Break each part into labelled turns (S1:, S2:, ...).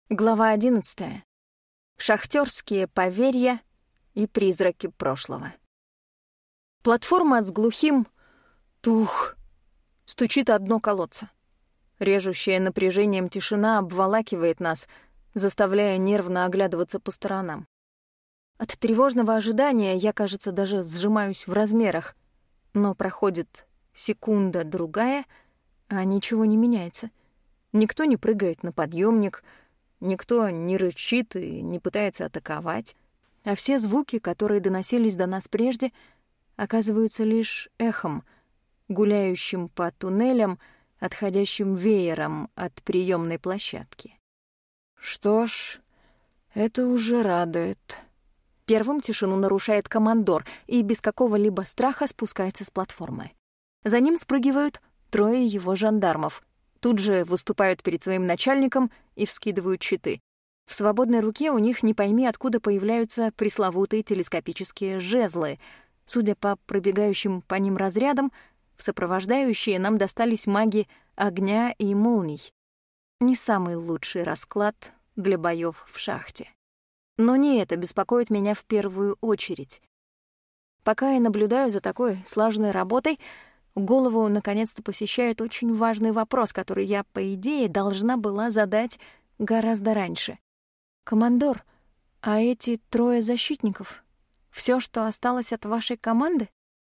S1: Глава 11. Шахтёрские поверья и призраки прошлого. Платформа с глухим «тух» стучит о дно колодца. Режущая напряжением тишина обволакивает нас, заставляя нервно оглядываться по сторонам. От тревожного ожидания я, кажется, даже сжимаюсь в размерах, но проходит секунда-другая, а ничего не меняется. Никто не прыгает на подъемник, никто не рычит и не пытается атаковать, а все звуки, которые доносились до нас прежде, оказываются лишь эхом, гуляющим по туннелям, отходящим веером от приемной площадки. Что ж, это уже радует. Первым тишину нарушает командор и без какого-либо страха спускается с платформы. За ним спрыгивают 3 его жандармов. Тут же выступают перед своим начальником и вскидывают щиты. В свободной руке у них не пойми откуда появляются пресловутые телескопические жезлы. Судя по пробегающим по ним разрядам, в сопровождающие нам достались маги огня и молний. Не самый лучший расклад для боёв в шахте. Но не это беспокоит меня в первую очередь. Пока я наблюдаю за такой слаженной работой, голову наконец-то посещает очень важный вопрос, который я, по идее, должна была задать гораздо раньше. «Командор, а эти 3 защитников — всё, что осталось от вашей команды?»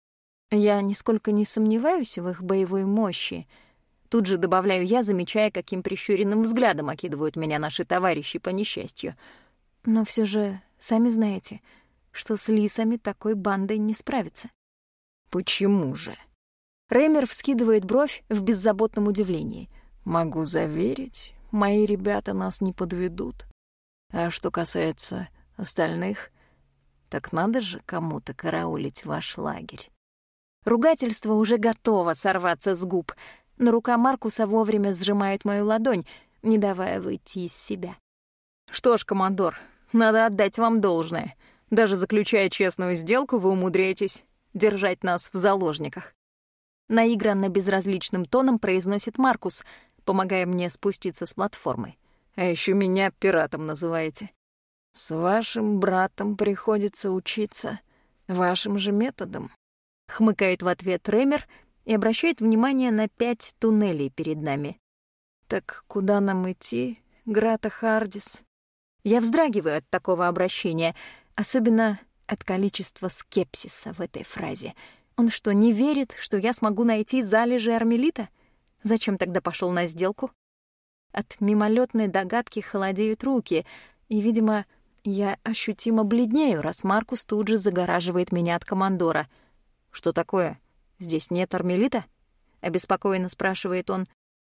S1: Я нисколько не сомневаюсь в их боевой мощи. Тут же добавляю я, замечая, каким прищуренным взглядом окидывают меня наши товарищи по несчастью. Но всё же, сами знаете, что с лисами такой бандой не справиться.
S2: «Почему же?»
S1: Реймер вскидывает бровь в беззаботном удивлении.
S2: «Могу заверить, мои ребята нас не подведут. А что касается остальных, так надо же кому-то караулить ваш лагерь».
S1: Ругательство уже готово сорваться с губ, но рука Маркуса вовремя сжимает мою ладонь, не давая выйти из себя.
S2: «Что ж, командор, надо отдать вам должное. Даже заключая честную сделку, вы умудряетесь держать нас в заложниках».
S1: Наигранно безразличным тоном произносит Маркус, помогая мне спуститься с платформы.
S2: «А ещё меня пиратом называете. С вашим братом приходится учиться вашим же методом».
S1: Хмыкает в ответ Реймер и обращает внимание на 5 туннелей перед нами.
S2: «Так куда нам идти, Грата Хардис?»
S1: Я вздрагиваю от такого обращения, особенно от количества скепсиса в этой фразе. Он что, не верит, что я смогу найти залежи армелита? Зачем тогда пошел на сделку? От мимолетной догадки холодеют руки, и, видимо, я ощутимо бледнею, раз Маркус тут же загораживает меня от командора.
S2: «Что такое? Здесь нет армелита?»
S1: — обеспокоенно спрашивает он.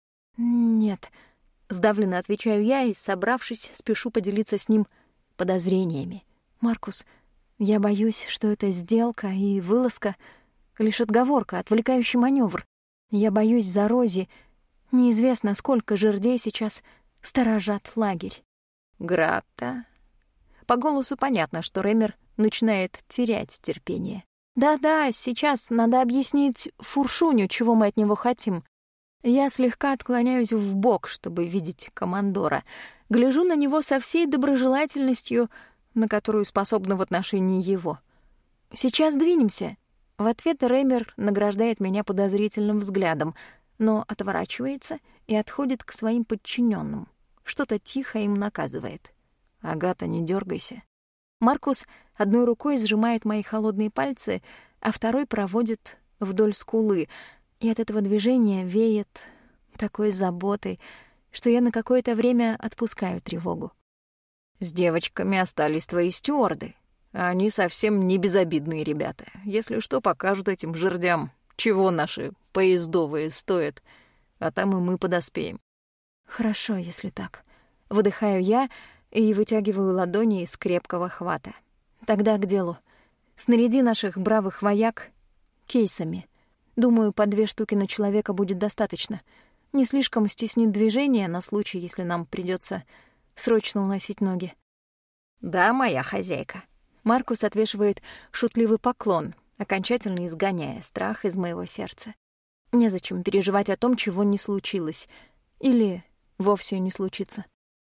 S1: «Нет», — сдавленно отвечаю я и, собравшись, спешу поделиться с ним подозрениями. «Маркус, я боюсь, что эта сделка и вылазка — лишь отговорка, отвлекающий маневр. Я боюсь за Рози. Неизвестно, сколько жердей сейчас сторожат лагерь».
S2: «Грата?»
S1: По голосу понятно, что Реймер начинает терять терпение. «Да-да, сейчас надо объяснить Фуршуню, чего мы от него хотим». Я слегка отклоняюсь вбок, чтобы видеть командора. Гляжу на него со всей доброжелательностью, на которую способна в отношении его. «Сейчас двинемся». В ответ Реймер награждает меня подозрительным взглядом, но отворачивается и отходит к своим подчиненным. Что-то тихо им наказывает.
S2: «Агата, не дергайся».
S1: Маркус одной рукой сжимает мои холодные пальцы, а второй проводит вдоль скулы, и от этого движения веет такой заботой, что я на какое-то время отпускаю тревогу.
S2: «С девочками остались твои стюарды. Они совсем не безобидные ребята. Если что, покажут этим жердям, чего наши поездовые стоят, а там и мы подоспеем».
S1: «Хорошо, если так». Выдыхаю я и вытягиваю ладони из крепкого хвата. Тогда к делу. Снаряди наших бравых вояк кейсами. Думаю, по 2 штуки на человека будет достаточно. Не слишком стеснит движение на случай, если нам придется срочно уносить ноги.
S2: «Да, моя хозяйка».
S1: Маркус отвешивает шутливый поклон, окончательно изгоняя страх из моего сердца. Незачем переживать о том, чего не случилось. Или вовсе не случится.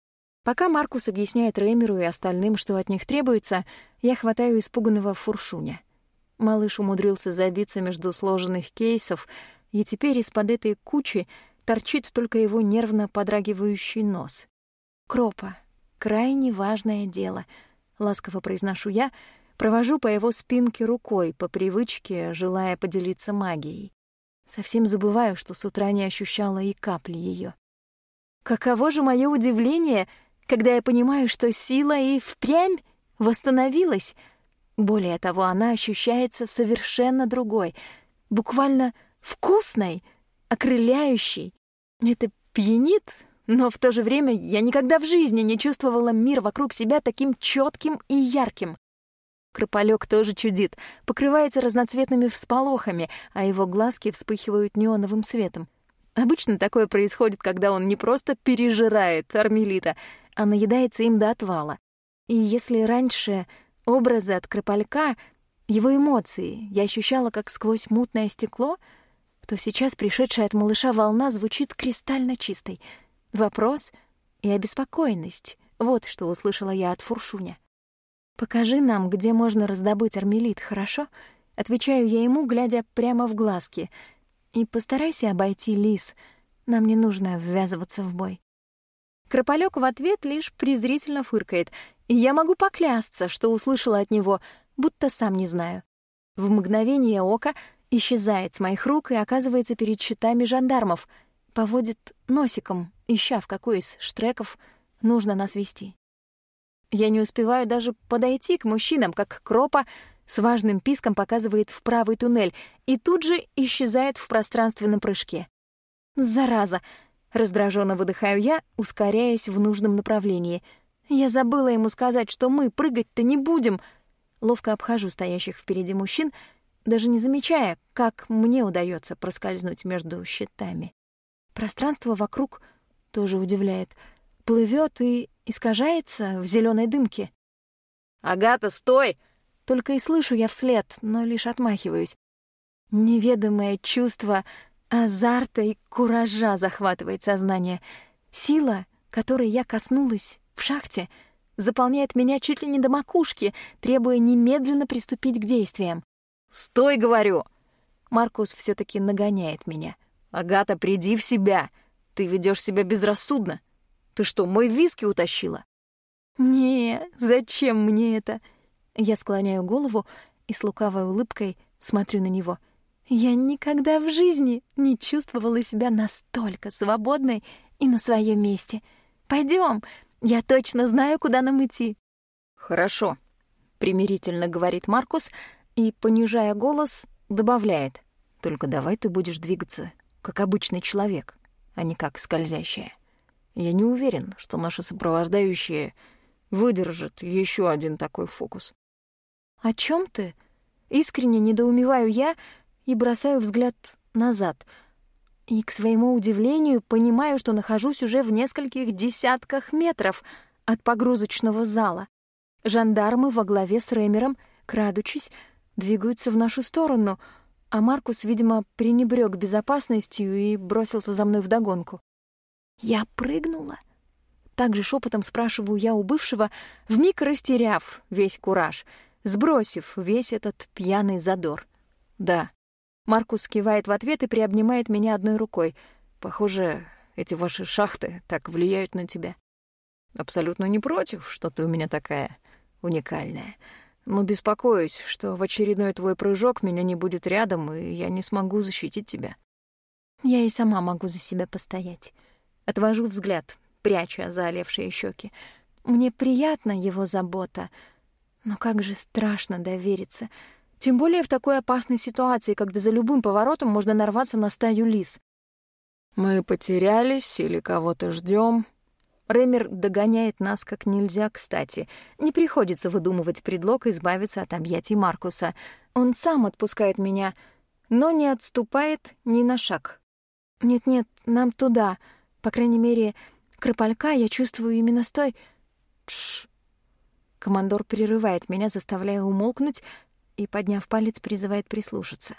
S1: Пока Маркус объясняет Реймеру и остальным, что от них требуется, я хватаю испуганного Фуршуня. Малыш умудрился забиться между сложенных кейсов, и теперь из-под этой кучи торчит только его нервно подрагивающий нос. «Кропа, крайне важное дело», — ласково произношу я, провожу по его спинке рукой, по привычке, желая поделиться магией. Совсем забываю, что с утра не ощущала и капли ее. Каково же мое удивление, когда я понимаю, что сила и впрямь восстановилась. Более того, она ощущается совершенно другой, буквально вкусной, окрыляющей. Это пьянит, но в то же время я никогда в жизни не чувствовала мир вокруг себя таким чётким и ярким. Крополёк тоже чудит, покрывается разноцветными всполохами, а его глазки вспыхивают неоновым светом. Обычно такое происходит, когда он не просто пережирает Армелита, а наедается им до отвала. И если раньше образы от Крополька, его эмоции я ощущала как сквозь мутное стекло, то сейчас пришедшая от малыша волна звучит кристально чистой. Вопрос и обеспокоенность — вот что услышала я от Фуршуня. «Покажи нам, где можно раздобыть Армелит, хорошо?» Отвечаю я ему, глядя прямо в глазки. «И постарайся обойти лис. Нам не нужно ввязываться в бой». Крополёк в ответ лишь презрительно фыркает, и я могу поклясться, что услышала от него, будто сам не знаю. В мгновение ока исчезает с моих рук и оказывается перед щитами жандармов, поводит носиком, ища, в какой из штреков нужно нас вести. Я не успеваю даже подойти к мужчинам, как Кропа с важным писком показывает в правый туннель и тут же исчезает в пространственном прыжке. «Зараза!» — раздраженно выдыхаю я, ускоряясь в нужном направлении. «Я забыла ему сказать, что мы прыгать-то не будем!» Ловко обхожу стоящих впереди мужчин, даже не замечая, как мне удается проскользнуть между щитами. Пространство вокруг тоже удивляет. Плывет и искажается в зеленой дымке.
S2: «Агата, стой!»
S1: Только и слышу я вслед, но лишь отмахиваюсь. Неведомое чувство азарта и куража захватывает сознание. Сила, которой я коснулась в шахте, заполняет меня чуть ли не до макушки, требуя немедленно приступить к действиям.
S2: «Стой, говорю!»
S1: Маркус все-таки нагоняет меня.
S2: «Агата, приди в себя! Ты ведешь себя безрассудно! Ты что, мой виски утащила?»
S1: «Не, зачем мне это?» Я склоняю голову и с лукавой улыбкой смотрю на него. Я никогда в жизни не чувствовала себя настолько свободной и на своем месте. Пойдем, я точно знаю, куда нам идти.
S2: «Хорошо», — примирительно говорит Маркус и, понижая голос, добавляет. «Только давай ты будешь двигаться, как обычный человек, а не как скользящая. Я не уверен, что наши сопровождающие выдержат еще один такой фокус».
S1: «О чем ты?» Искренне недоумеваю я и бросаю взгляд назад. И, к своему удивлению, понимаю, что нахожусь уже в нескольких десятках метров от погрузочного зала. Жандармы во главе с Реймером, крадучись, двигаются в нашу сторону, а Маркус, видимо, пренебрёг безопасностью и бросился за мной вдогонку. «Я прыгнула?» Также шепотом спрашиваю я у бывшего, вмиг растеряв весь кураж, сбросив весь этот пьяный задор.
S2: «Да».
S1: Маркус кивает в ответ и приобнимает меня одной рукой.
S2: «Похоже, эти ваши шахты так влияют на тебя. Абсолютно не против, что ты у меня такая уникальная. Но беспокоюсь, что в очередной твой прыжок меня не будет рядом, и я не смогу защитить тебя».
S1: Я и сама могу за себя постоять. Отвожу взгляд, пряча заолевшие щеки. Мне приятна его забота, но как же страшно довериться. Тем более в такой опасной ситуации, когда за любым поворотом можно нарваться на стаю лис.
S2: «Мы потерялись или кого-то ждем?»
S1: Реймер догоняет нас как нельзя кстати. Не приходится выдумывать предлог избавиться от объятий Маркуса. Он сам отпускает меня, но не отступает ни на шаг. «Нет-нет, нам туда. По крайней мере, Крополька я чувствую именно с той...» «Тш!» Командор прерывает меня, заставляя умолкнуть, и, подняв палец, призывает прислушаться.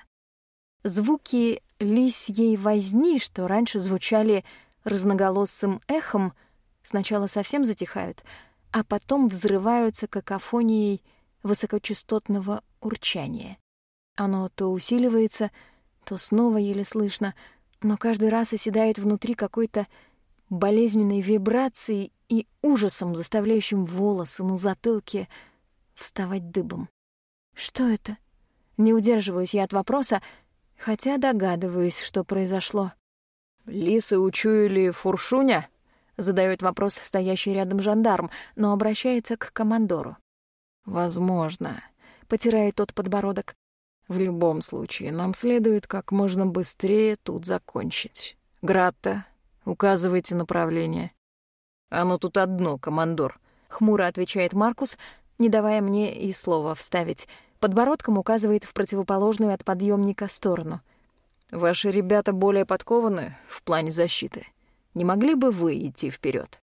S1: Звуки лисьей возни, что раньше звучали разноголосым эхом, сначала совсем затихают, а потом взрываются какофонией высокочастотного урчания. Оно то усиливается, то снова еле слышно, но каждый раз оседает внутри какой-то болезненной вибрацией и ужасом, заставляющим волосы на затылке вставать дыбом. Что это? Не удерживаюсь я от вопроса, хотя догадываюсь, что произошло.
S2: «Лисы учуяли фуршуня?» — задаёт вопрос стоящий рядом жандарм, но обращается к командору. «Возможно», — потирает тот подбородок. «В любом случае, нам следует как можно быстрее тут закончить. Гратта, указывайте направление». «Оно тут одно, командор», — хмуро отвечает Маркус, не давая мне и слова вставить. Подбородком указывает в противоположную от подъемника сторону. «Ваши ребята более подкованы в плане защиты. Не могли бы вы идти вперед?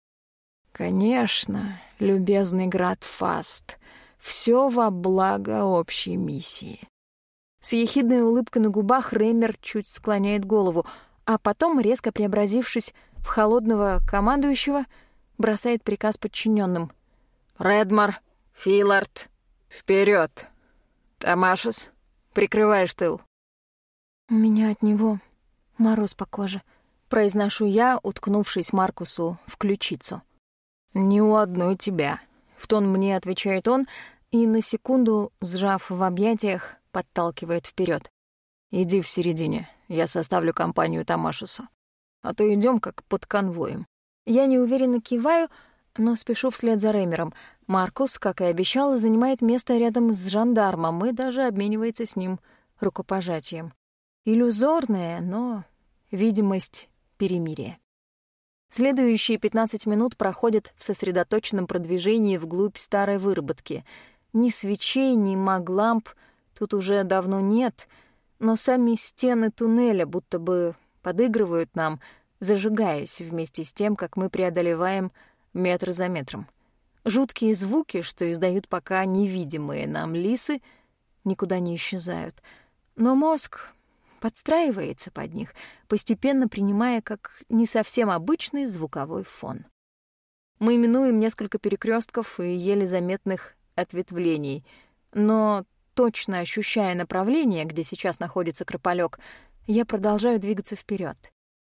S2: «Конечно, любезный Град Фаст, все во благо общей миссии».
S1: С ехидной улыбкой на губах Реймер чуть склоняет голову, а потом, резко преобразившись в холодного командующего, бросает приказ подчиненным.
S2: «Редмар, Филард, вперед! Томашес, прикрываешь тыл».
S1: «У меня от него мороз по коже», — произношу я, уткнувшись Маркусу в ключицу.
S2: «Не у одной тебя», — в тон мне отвечает он и, на секунду, сжав в объятиях, подталкивает вперед. «Иди в середине, я составлю компанию Томашесу. А то идем как под конвоем».
S1: Я неуверенно киваю, но спешу вслед за Реймером. Маркус, как и обещал, занимает место рядом с жандармом и даже обменивается с ним рукопожатием. Иллюзорная, но видимость перемирия. Следующие 15 минут проходят в сосредоточенном продвижении вглубь старой выработки. Ни свечей, ни магламп тут уже давно нет, но сами стены туннеля будто бы подыгрывают нам, зажигаясь вместе с тем, как мы преодолеваем метр за метром. Жуткие звуки, что издают пока невидимые нам лисы, никуда не исчезают. Но мозг подстраивается под них, постепенно принимая как не совсем обычный звуковой фон. Мы минуем несколько перекрестков и еле заметных ответвлений, но, точно ощущая направление, где сейчас находится Крополёк, я продолжаю двигаться вперед.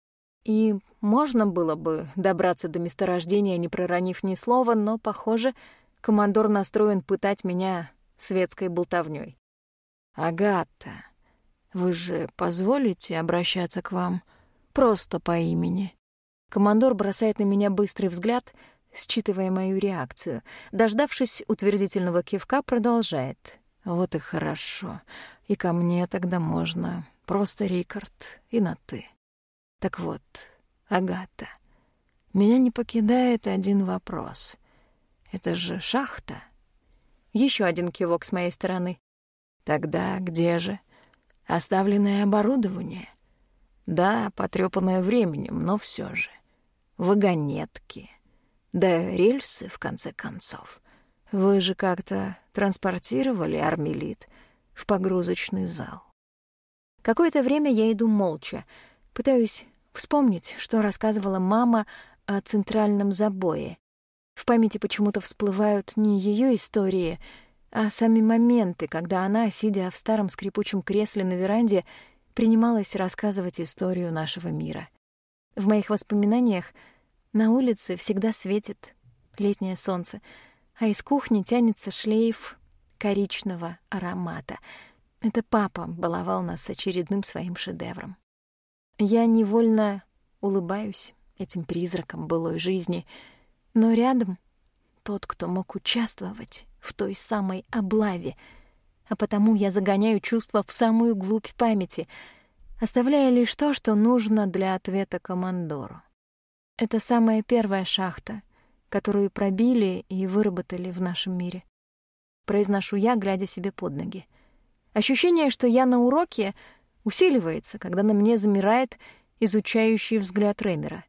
S1: И можно было бы добраться до месторождения, не проронив ни слова, но, похоже, командор настроен пытать меня светской болтовнёй.
S2: «Агата, вы же позволите обращаться к вам просто по имени?»
S1: Командор бросает на меня быстрый взгляд, считывая мою реакцию. Дождавшись утвердительного кивка, продолжает.
S2: «Вот и хорошо. И ко мне тогда можно просто Рикард и на «ты». Так вот, Агата, меня не покидает один вопрос. Это же шахта?»
S1: Еще один кивок с моей стороны.
S2: «Тогда где же оставленное оборудование? Да, потрёпанное временем, но все же. Вагонетки. Да рельсы, в конце концов. Вы же как-то транспортировали Армелит в погрузочный зал».
S1: Какое-то время я иду молча, пытаюсь вспомнить, что рассказывала мама о центральном забое. В памяти почему-то всплывают не ее истории, а сами моменты, когда она, сидя в старом скрипучем кресле на веранде, принималась рассказывать историю нашего мира. В моих воспоминаниях на улице всегда светит летнее солнце, а из кухни тянется шлейф коричневого аромата. Это папа баловал нас очередным своим шедевром. Я невольно улыбаюсь этим призракам былой жизни, но рядом тот, кто мог участвовать в той самой облаве, а потому я загоняю чувства в самую глубь памяти, оставляя лишь то, что нужно для ответа командору. Это самая первая шахта, которую пробили и выработали в нашем мире. Произношу я, глядя себе под ноги. Ощущение, что я на уроке, усиливается, когда на мне замирает изучающий взгляд Реймера.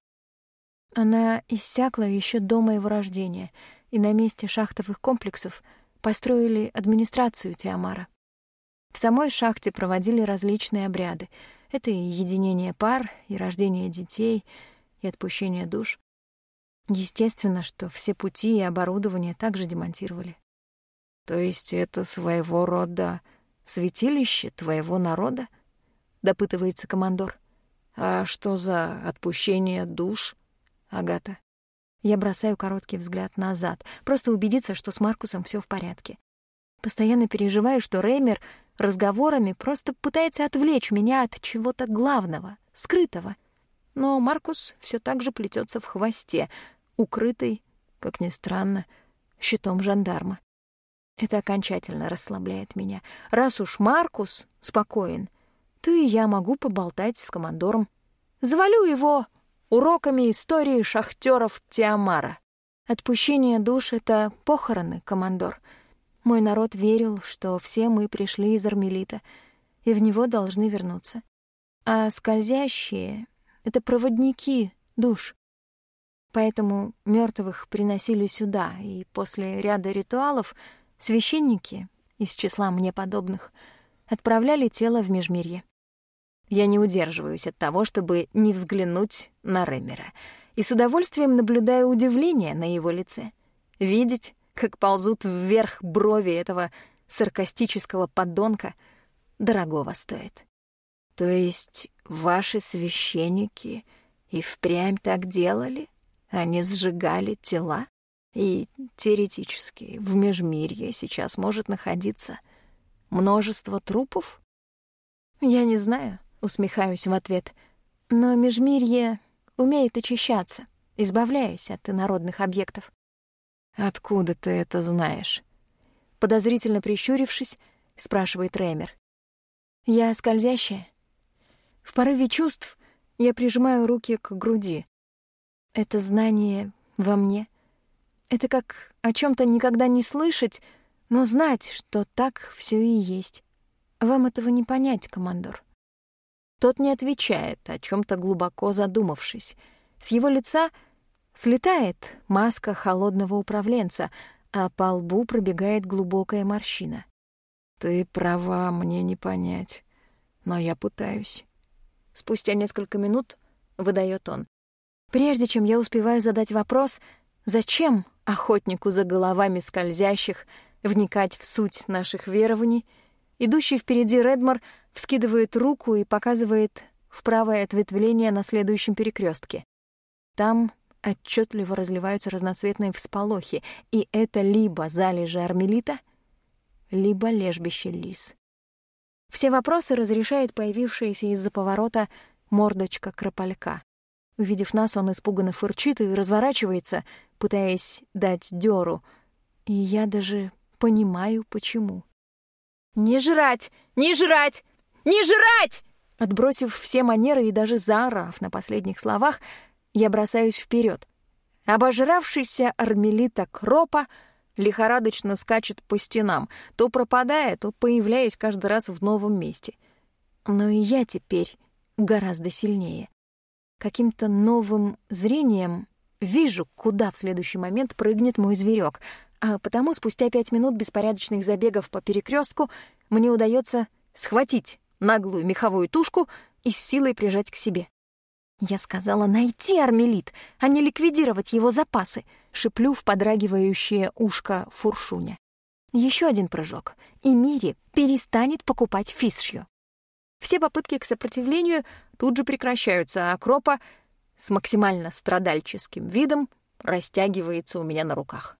S1: Она иссякла еще до моего рождения, и на месте шахтовых комплексов построили администрацию Тиамара. В самой шахте проводили различные обряды. Это и единение пар, и рождение детей, и отпущение душ. Естественно, что все пути и оборудование также демонтировали.
S2: То есть это своего рода святилище твоего народа? Допытывается командор. А что за отпущение душ, Агата?
S1: Я бросаю короткий взгляд назад, просто убедиться, что с Маркусом все в порядке. Постоянно переживаю, что Реймер разговорами просто пытается отвлечь меня от чего-то главного, скрытого. Но Маркус все так же плетется в хвосте, укрытый, как ни странно, щитом жандарма. Это окончательно расслабляет меня. Раз уж Маркус спокоен, то и я могу поболтать с командором. Завалю его уроками истории шахтёров Тиамара. Отпущение душ — это похороны, командор. Мой народ верил, что все мы пришли из Армелита, и в него должны вернуться. А скользящие — это проводники душ. Поэтому мёртвых приносили сюда, и после ряда ритуалов священники, из числа мне подобных, отправляли тело в Межмирье. Я не удерживаюсь от того, чтобы не взглянуть на Реймера, и с удовольствием наблюдаю удивление на его лице. Видеть, как ползут вверх брови этого саркастического подонка, дорогого стоит. То есть ваши священники и впрямь так делали? Они сжигали тела? И теоретически в Межмирье сейчас может находиться множество трупов? Я не знаю, усмехаюсь в ответ, но Межмирье умеет очищаться, избавляясь от инородных объектов.
S2: Откуда ты это знаешь?
S1: Подозрительно прищурившись, спрашивает Реймер. Я скользящая. В порыве чувств я прижимаю руки к груди. Это знание во мне. Это как о чем-то никогда не слышать, но знать, что так все и есть. Вам этого не понять, командор. Тот не отвечает, о чем-то глубоко задумавшись. С его лица слетает маска холодного управленца, а по лбу пробегает глубокая морщина.
S2: Ты права, мне не понять, но я пытаюсь.
S1: Спустя несколько минут выдает он. Прежде чем я успеваю задать вопрос, зачем охотнику за головами скользящих вникать в суть наших верований, идущий впереди Редмор вскидывает руку и показывает в правое ответвление на следующем перекрестке. Там отчетливо разливаются разноцветные всполохи, и это либо залежи Армелита, либо лежбище лис. Все вопросы разрешает появившаяся из-за поворота мордочка кропалька. Увидев нас, он испуганно фырчит и разворачивается, пытаясь дать дёру, и я даже понимаю, почему. «Не жрать! Не жрать! Не жрать!» Отбросив все манеры и даже заорав на последних словах, я бросаюсь вперед. Обожравшийся Армелита Кропа лихорадочно скачет по стенам, то пропадая, то появляясь каждый раз в новом месте. Но и я теперь гораздо сильнее. Каким-то новым зрением вижу, куда в следующий момент прыгнет мой зверек, а потому спустя 5 минут беспорядочных забегов по перекрестку мне удается схватить наглую меховую тушку и с силой прижать к себе. Я сказала найти Армелит, а не ликвидировать его запасы, шеплю в подрагивающее ушко Фуршуня. Еще один прыжок, и Мири перестанет покупать фишью. Все попытки к сопротивлению тут же прекращаются, а Кропа с максимально страдальческим видом растягивается у меня на руках.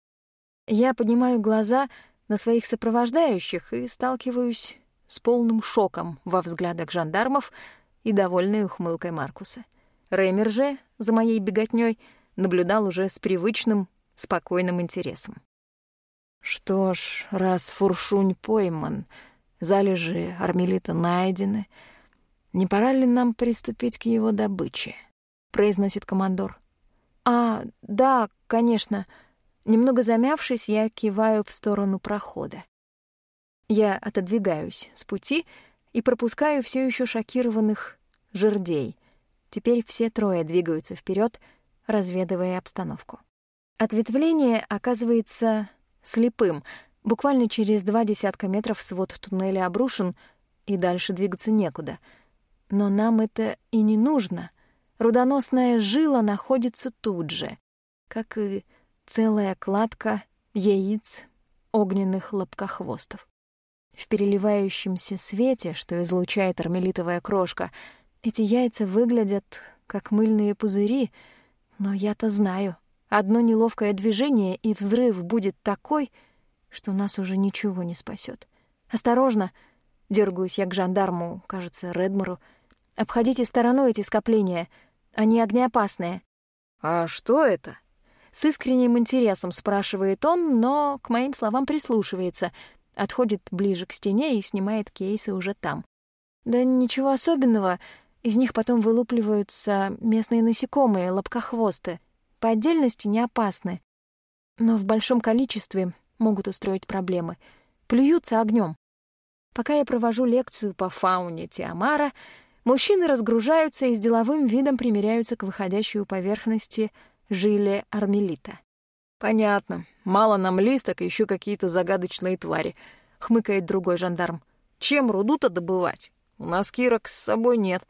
S1: Я поднимаю глаза на своих сопровождающих и сталкиваюсь с полным шоком во взглядах жандармов и довольной ухмылкой Маркуса. Реймер же за моей беготнёй наблюдал уже с привычным, спокойным интересом.
S2: Что ж, раз Фуршунь пойман, залежи Армелита найдены, не пора ли нам приступить к его добыче? Произносит командор.
S1: Да, конечно. Немного замявшись, я киваю в сторону прохода. Я отодвигаюсь с пути и пропускаю все еще шокированных жердей. Теперь все трое двигаются вперед, разведывая обстановку. Ответвление оказывается слепым. Буквально через 20 метров свод туннеля обрушен, и дальше двигаться некуда. Но нам это и не нужно. Рудоносная жила находится тут же. как и целая кладка яиц огненных лобкохвостов. В переливающемся свете, что излучает армелитовая крошка, эти яйца выглядят как мыльные пузыри, но я-то знаю, одно неловкое движение, и взрыв будет такой, что нас уже ничего не спасет. «Осторожно!» — дергаюсь я к жандарму, кажется, Редмору. «Обходите стороной эти скопления, они огнеопасные».
S2: «А что это?»
S1: С искренним интересом спрашивает он, но к моим словам прислушивается, отходит ближе к стене и снимает кейсы уже там. «Да ничего особенного, из них потом вылупливаются местные насекомые, лобкохвосты. По отдельности не опасны, но в большом количестве могут устроить проблемы. Плюются огнем. Пока я провожу лекцию по фауне Тиамара, мужчины разгружаются и с деловым видом примеряются к выходящей у поверхности жиле армелита.
S2: «Понятно. Мало нам листок, еще какие-то загадочные твари», — хмыкает другой жандарм. «Чем руду-то добывать? У нас кирок с собой нет».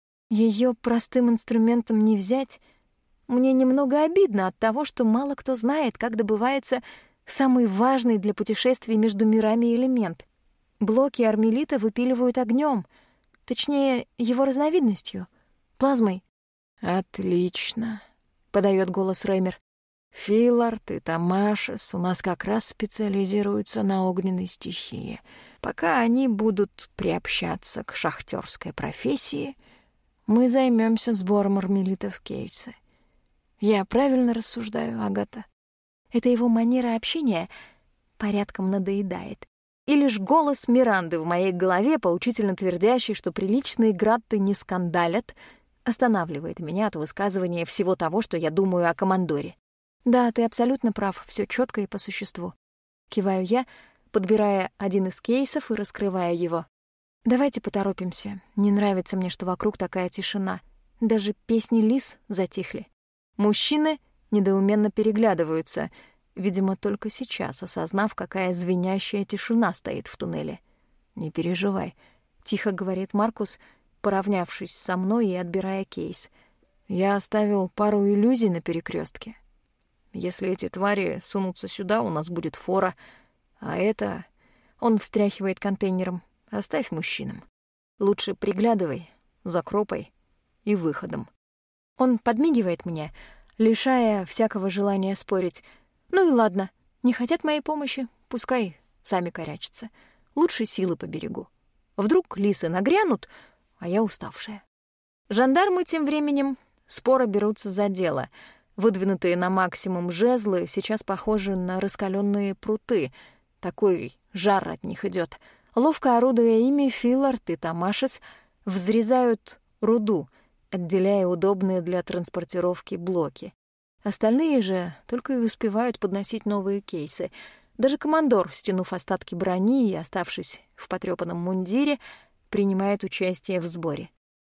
S1: Ее простым инструментом не взять. Мне немного обидно от того, что мало кто знает, как добывается самый важный для путешествий между мирами элемент. Блоки армелита выпиливают огнем, точнее, его разновидностью — плазмой.
S2: «Отлично», — подает голос Реймер. «Филард и Тамашес у нас как раз специализируются на огненной стихии. Пока они будут приобщаться к шахтерской профессии, мы займемся сбором армелита в кейсы. Я правильно рассуждаю, Агата?»
S1: Это его манера общения порядком надоедает. И лишь голос Миранды в моей голове, поучительно твердящий, что приличные гратты не скандалят, останавливает меня от высказывания всего того, что я думаю о командоре. «Да, ты абсолютно прав, все четко и по существу». Киваю я, подбирая один из кейсов и раскрывая его. «Давайте поторопимся. Не нравится мне, что вокруг такая тишина. Даже песни лис затихли». Мужчины недоуменно переглядываются, видимо, только сейчас, осознав, какая звенящая тишина стоит в туннеле. «Не переживай», — тихо говорит Маркус, поравнявшись со мной и отбирая кейс.
S2: «Я оставил пару иллюзий на перекрестке. Если эти твари сунутся сюда, у нас будет фора, а это...» Он встряхивает контейнером. «Оставь мужчинам. Лучше приглядывай за кропой и выходом».
S1: Он подмигивает мне, лишая всякого желания спорить. «Ну и ладно, не хотят моей помощи, пускай сами корячатся. Лучше силы поберегу. Вдруг лисы нагрянут, а я уставшая». Жандармы тем временем споро берутся за дело. Выдвинутые на максимум жезлы сейчас похожи на раскаленные пруты. Такой жар от них идет. Ловко орудуя ими, Филард и Тамашес взрезают руду, отделяя удобные для транспортировки блоки. Остальные же только и успевают подносить новые кейсы. Даже командор, стянув остатки брони и оставшись в потрёпанном мундире, принимает участие в сборе.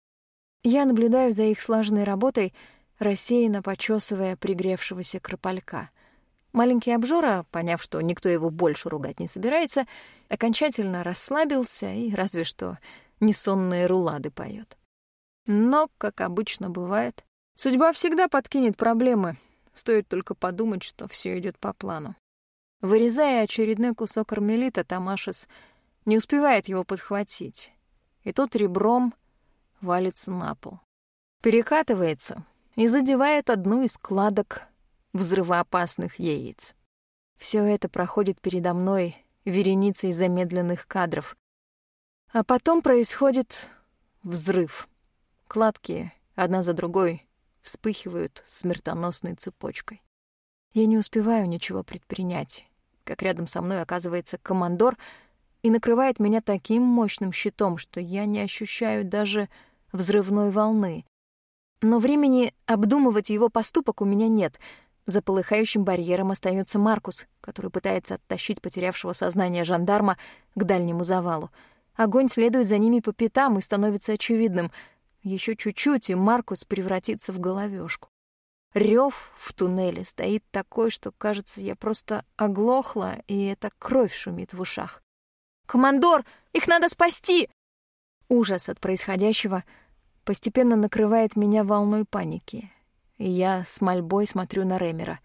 S1: Я наблюдаю за их слаженной работой, рассеянно почесывая пригревшегося кропалька. Маленький обжора, поняв, что никто его больше ругать не собирается, окончательно расслабился и разве что несонные рулады поёт. Но, как обычно бывает, судьба всегда подкинет проблемы, стоит только подумать, что все идет по плану. Вырезая очередной кусок армелита, Тамашес не успевает его подхватить, и тот ребром валится на пол. Перекатывается и задевает одну из складок взрывоопасных яиц. Все это проходит передо мной вереницей замедленных кадров. А потом происходит взрыв. Кладки одна за другой вспыхивают смертоносной цепочкой. Я не успеваю ничего предпринять, как рядом со мной оказывается командор и накрывает меня таким мощным щитом, что я не ощущаю даже взрывной волны. Но времени обдумывать его поступок у меня нет. За полыхающим барьером остается Маркус, который пытается оттащить потерявшего сознание жандарма к дальнему завалу. Огонь следует за ними по пятам и становится очевидным. Еще чуть-чуть, и Маркус превратится в головешку. Рев в туннеле стоит такой, что, кажется, я просто оглохла, и эта кровь шумит в ушах. «Командор, их надо спасти!» Ужас от происходящего постепенно накрывает меня волной паники. и я с мольбой смотрю на Ремера.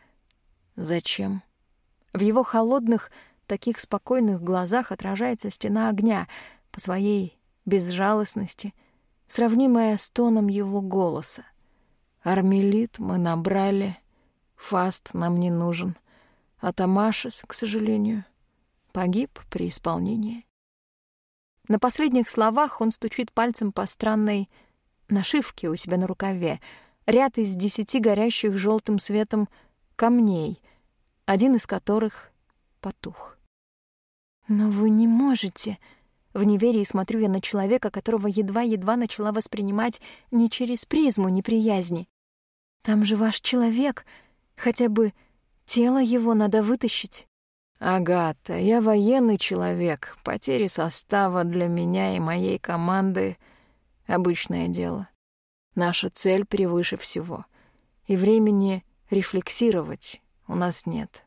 S1: Зачем? В его холодных, таких спокойных глазах отражается стена огня по своей безжалостности, сравнимая с тоном его голоса. Армелит мы набрали, Фаст нам не нужен, а Тамашес, к сожалению, погиб при исполнении. На последних словах он стучит пальцем по странной нашивке у себя на рукаве. Ряд из 10 горящих желтым светом камней, один из которых потух. «Но вы не можете...» В неверии смотрю я на человека, которого едва-едва начала воспринимать не через призму неприязни. «Там же ваш человек, хотя бы тело его надо вытащить».
S2: «Агата, я военный человек. Потери состава для меня и моей команды — обычное дело. Наша цель превыше всего. И времени рефлексировать у нас нет».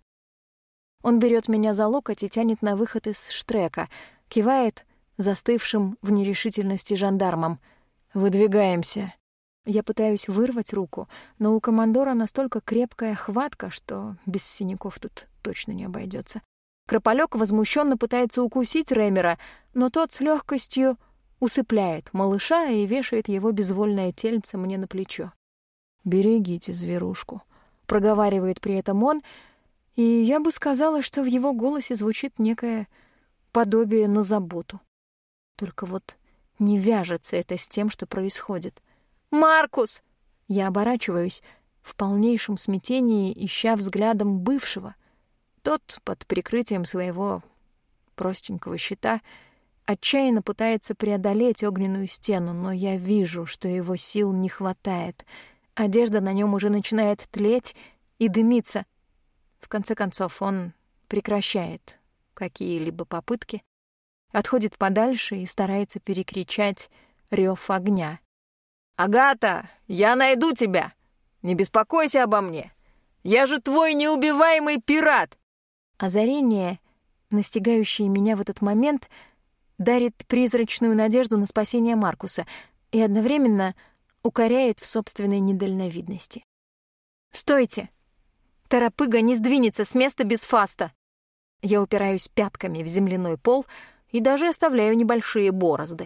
S1: Он берет меня за локоть и тянет на выход из штрека, кивает застывшим в нерешительности жандармам.
S2: «Выдвигаемся».
S1: Я пытаюсь вырвать руку, но у командора настолько крепкая хватка, что без синяков тут точно не обойдется. Крополёк возмущенно пытается укусить Ремера, но тот с легкостью усыпляет малыша и вешает его безвольное тельце мне на плечо.
S2: «Берегите зверушку»,
S1: — проговаривает при этом он, и я бы сказала, что в его голосе звучит некое подобие на заботу. Только вот не вяжется это с тем, что происходит. «Маркус!» Я оборачиваюсь в полнейшем смятении, ища взглядом бывшего. Тот, под прикрытием своего простенького щита, отчаянно пытается преодолеть огненную стену, но я вижу, что его сил не хватает. Одежда на нем уже начинает тлеть и дымиться. В конце концов, он прекращает какие-либо попытки, отходит подальше и старается перекричать рев огня.
S2: «Агата, я найду тебя! Не беспокойся обо мне! Я же твой неубиваемый пират!»
S1: Озарение, настигающее меня в этот момент, дарит призрачную надежду на спасение Маркуса и одновременно укоряет в собственной недальновидности. «Стойте! Торопыга не сдвинется с места без Фаста!» Я упираюсь пятками в земляной пол и даже оставляю небольшие борозды.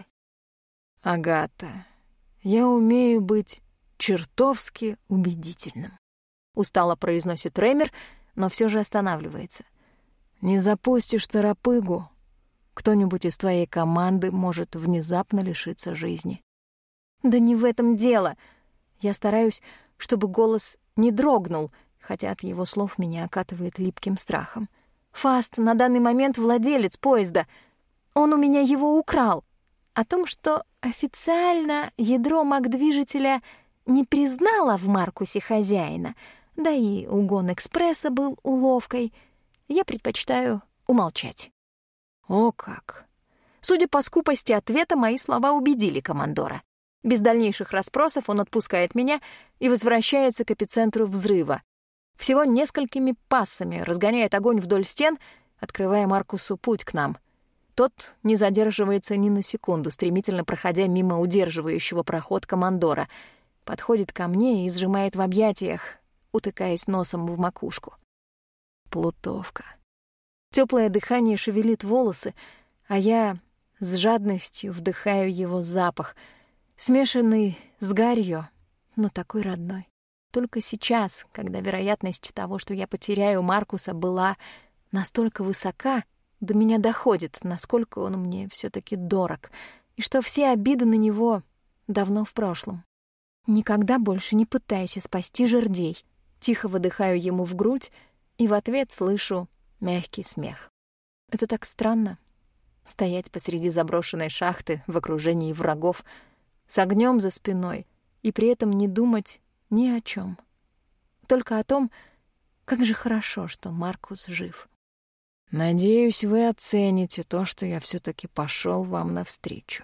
S2: «Агата, я умею быть чертовски убедительным»,
S1: — устало произносит Ремер, но все же останавливается.
S2: «Не запустишь торопыгу, кто-нибудь из твоей команды может внезапно лишиться жизни».
S1: «Да не в этом дело!» Я стараюсь, чтобы голос не дрогнул, хотя от его слов меня окатывает липким страхом. «Фаст на данный момент владелец поезда. Он у меня его украл. О том, что официально ядро маг-движителя не признало в Маркусе хозяина, да и угон экспресса был уловкой, я предпочитаю умолчать».
S2: «О как!»
S1: Судя по скупости ответа, мои слова убедили командора. Без дальнейших расспросов он отпускает меня и возвращается к эпицентру взрыва. Всего несколькими пассами разгоняет огонь вдоль стен, открывая Маркусу путь к нам. Тот не задерживается ни на секунду, стремительно проходя мимо удерживающего проход командора. Подходит ко мне и сжимает в объятиях, утыкаясь носом в макушку. Плутовка. Теплое дыхание шевелит волосы, а я с жадностью вдыхаю его запах, смешанный с гарью, но такой родной. Только сейчас, когда вероятность того, что я потеряю Маркуса, была настолько высока, до меня доходит, насколько он мне все-таки дорог, и что все обиды на него давно в прошлом. «Никогда больше не пытайся спасти жердей». Тихо выдыхаю ему в грудь, и в ответ слышу мягкий смех. Это так странно — стоять посреди заброшенной шахты в окружении врагов, с огнем за спиной, и при этом не думать ни о чем. Только о том, как же хорошо, что Маркус жив.
S2: «Надеюсь, вы оцените то, что я все-таки пошел вам навстречу».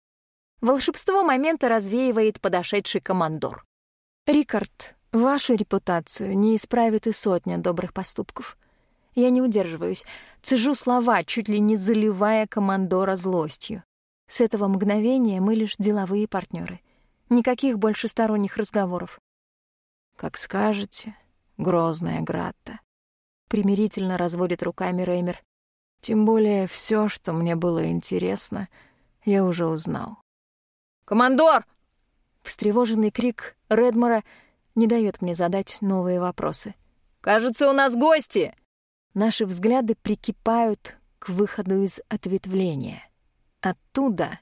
S1: Волшебство момента развеивает подошедший командор. «Рикард, вашу репутацию не исправит и сотня добрых поступков». Я не удерживаюсь, цежу слова, чуть ли не заливая командора злостью. С этого мгновения мы лишь деловые партнеры. Никаких больше сторонних разговоров.
S2: «Как скажете, грозная Гратта», — примирительно разводит руками Реймер. «Тем более все, что мне было интересно, я уже узнал».
S1: «Командор!»
S2: Встревоженный крик Редмора не дает мне задать новые вопросы.
S1: «Кажется, у нас гости!»
S2: Наши взгляды прикипают к выходу из ответвления. Оттуда,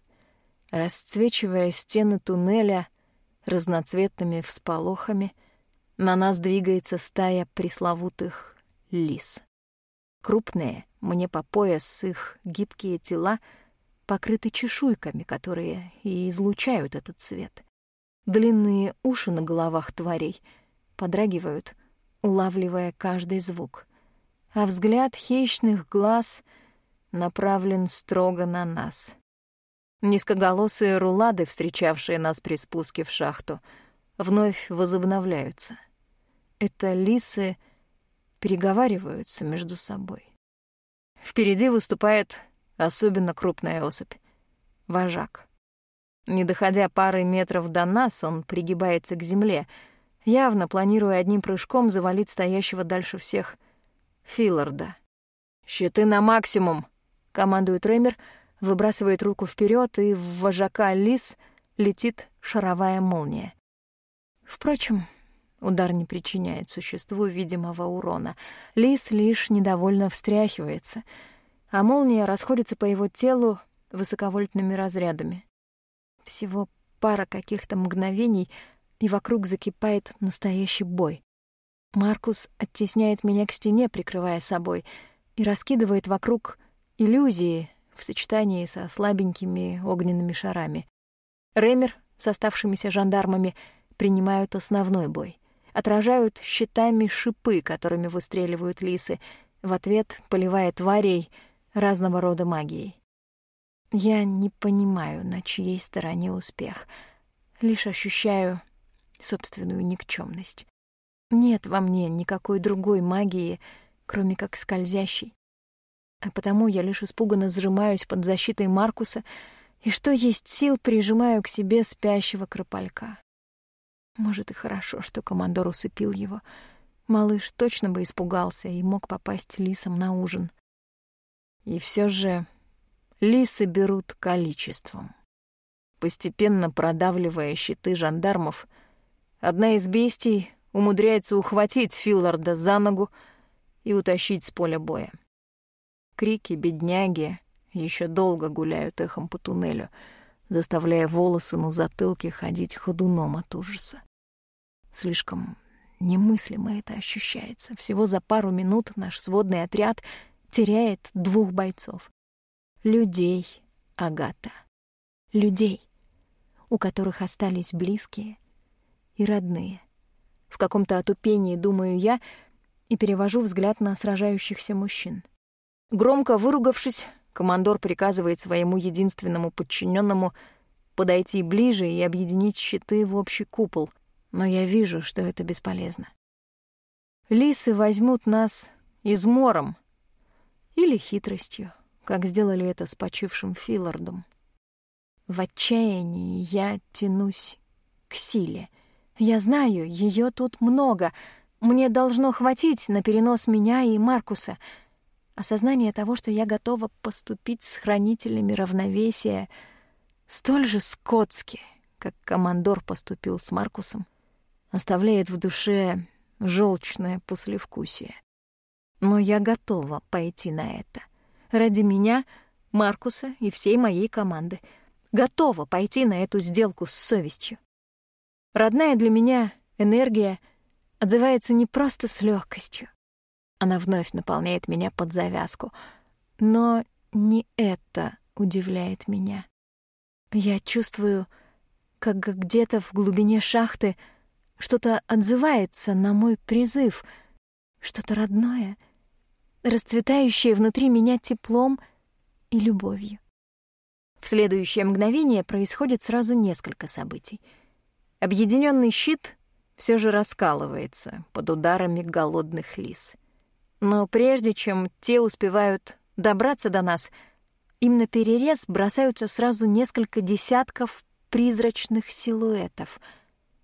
S2: расцвечивая стены туннеля разноцветными всполохами, на нас двигается стая пресловутых лис. Крупные, мне по пояс, их гибкие тела покрыты чешуйками, которые и излучают этот свет. Длинные уши на головах тварей подрагивают, улавливая каждый звук, а взгляд хищных глаз направлен строго на нас. Низкоголосые рулады, встречавшие нас при спуске в шахту, вновь возобновляются. Это лисы переговариваются между собой. Впереди выступает особенно крупная особь — вожак. Не доходя пары метров до нас, он пригибается к земле, явно планируя одним прыжком завалить стоящего дальше всех Филларда. «Щиты на максимум!» — командует Реймер, выбрасывает руку вперед, и в вожака лис летит шаровая молния. Впрочем, удар не причиняет существу видимого урона. Лис лишь недовольно встряхивается, а молния расходится по его телу высоковольтными разрядами. Всего пара каких-то мгновений, и вокруг закипает настоящий бой. Маркус оттесняет меня к стене, прикрывая собой, и раскидывает вокруг иллюзии в сочетании со слабенькими огненными шарами. Реймер с оставшимися жандармами принимают основной бой. Отражают щитами шипы, которыми выстреливают лисы, в ответ поливая тварей разного рода магией. Я не понимаю, на чьей стороне успех, лишь ощущаю собственную никчемность. Нет во мне никакой другой магии, кроме как скользящей. А потому я лишь испуганно сжимаюсь под защитой Маркуса и, что есть сил, прижимаю к себе спящего Кропалька. Может, и хорошо, что командор усыпил его. Малыш точно бы испугался и мог попасть лисам на ужин. И все же лисы берут количеством. Постепенно продавливая щиты жандармов, одна из бестий умудряется ухватить Филларда за ногу и утащить с поля боя. Крики бедняги еще долго гуляют эхом по туннелю, заставляя волосы на затылке ходить ходуном от ужаса. Слишком немыслимо это ощущается. Всего за пару минут наш сводный отряд теряет 2 бойцов. Людей, Агата. Людей, у которых остались близкие и родные. В каком-то отупении думаю я и перевожу взгляд на сражающихся мужчин. Громко выругавшись, командор приказывает своему единственному подчиненному подойти ближе и объединить щиты в общий купол, но я вижу, что это бесполезно. Лисы возьмут нас измором или хитростью, как сделали это с почившим Филлардом. В отчаянии я тянусь к силе. Я знаю, ее тут много. Мне должно хватить на перенос меня и Маркуса. Осознание того, что я готова поступить с хранителями равновесия столь же скотски, как командор поступил с Маркусом, оставляет в душе желчное послевкусие. Но я готова пойти на это. Ради меня, Маркуса и всей моей команды. Готова пойти на эту сделку с совестью. Родная для меня энергия отзывается не просто с легкостью. Она вновь наполняет меня под завязку. Но не это удивляет меня. Я чувствую, как где-то в глубине шахты что-то отзывается на мой призыв, что-то родное, расцветающее внутри меня теплом и любовью. В следующее мгновение происходит сразу несколько событий. Объединенный щит все же раскалывается под ударами голодных лис. Но прежде чем те успевают добраться до нас, им на перерез бросаются сразу несколько десятков призрачных силуэтов.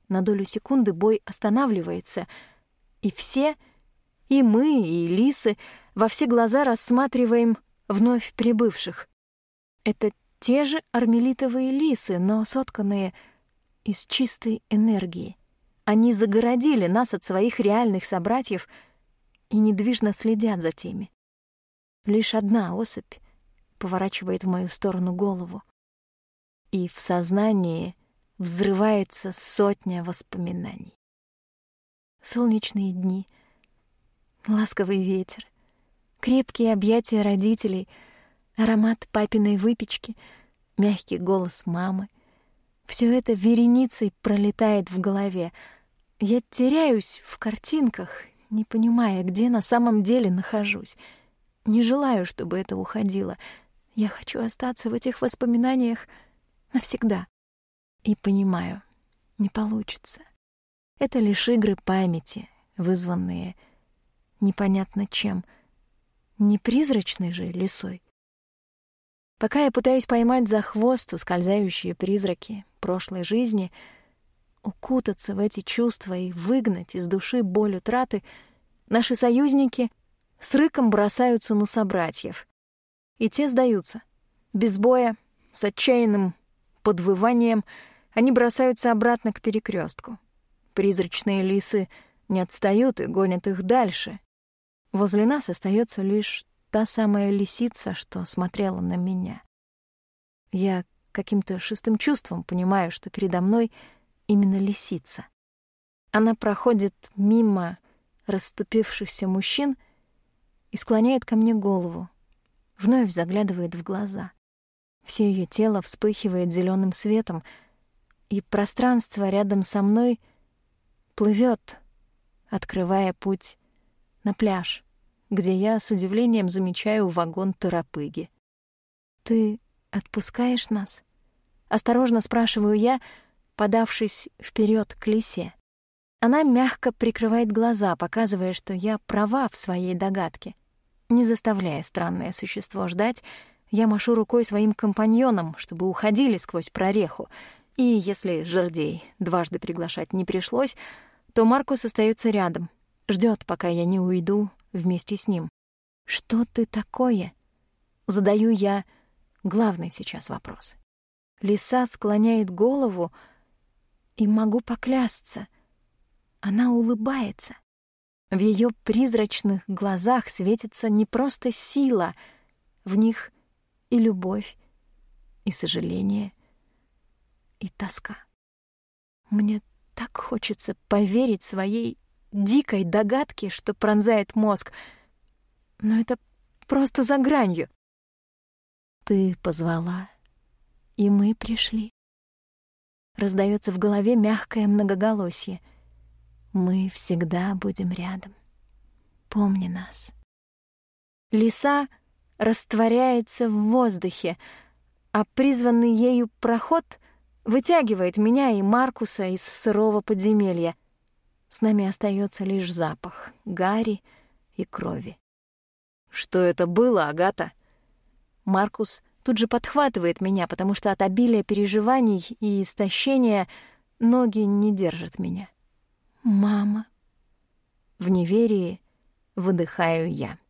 S1: На долю секунды бой останавливается, и все, и мы, и лисы, во все глаза рассматриваем вновь прибывших. Это те же армелитовые лисы, но сотканные из чистой энергии. Они загородили нас от своих реальных собратьев и недвижно следят за теми. Лишь одна особь поворачивает в мою сторону голову, и в сознании взрывается сотня воспоминаний. Солнечные дни, ласковый ветер, крепкие объятия родителей, аромат папиной выпечки, мягкий голос мамы. Все это вереницей пролетает в голове. Я теряюсь в картинках, не понимая, где на самом деле нахожусь. Не желаю, чтобы это уходило. Я хочу остаться в этих воспоминаниях навсегда. И понимаю, не получится. Это лишь игры памяти, вызванные непонятно чем. Не призрачной же лисой. Пока я пытаюсь поймать за хвост ускользающие призраки прошлой жизни, укутаться в эти чувства и выгнать из души боль утраты, наши союзники с рыком бросаются на собратьев. И те сдаются. Без боя, с отчаянным подвыванием, они бросаются обратно к перекрестку. Призрачные лисы не отстают и гонят их дальше. Возле нас остается лишь та самая лисица, что смотрела на меня. Я каким-то шестым чувством понимаю, что передо мной именно лисица. Она проходит мимо расступившихся мужчин и склоняет ко мне голову, вновь заглядывает в глаза. Все ее тело вспыхивает зеленым светом, и пространство рядом со мной плывет, открывая путь на пляж, где я с удивлением замечаю вагон торопыги. «Ты отпускаешь нас?» — осторожно спрашиваю я, подавшись вперед к лисе. Она мягко прикрывает глаза, показывая, что я права в своей догадке. Не заставляя странное существо ждать, я машу рукой своим компаньонам, чтобы уходили сквозь прореху, и если жердей дважды приглашать не пришлось, то Маркус остается рядом, ждет, пока я не уйду вместе с ним. «Что ты такое?» — задаю я главный сейчас вопрос. Лиса склоняет голову, и могу поклясться. Она улыбается. В ее призрачных глазах светится не просто сила, в них и любовь, и сожаление, и тоска. Мне так хочется поверить своей дикой догадке, что пронзает мозг, но это просто за гранью. «Ты позвала, и мы пришли». Раздается в голове мягкое многоголосье. «Мы всегда будем рядом. Помни нас». Лиса растворяется в воздухе, а призванный ею проход вытягивает меня и Маркуса из сырого подземелья. С нами остается лишь запах гари и крови.
S2: «Что это было, Агата?»
S1: Маркус тут же подхватывает меня, потому что от обилия переживаний и истощения ноги не держат меня. «Мама». В неверии выдыхаю я.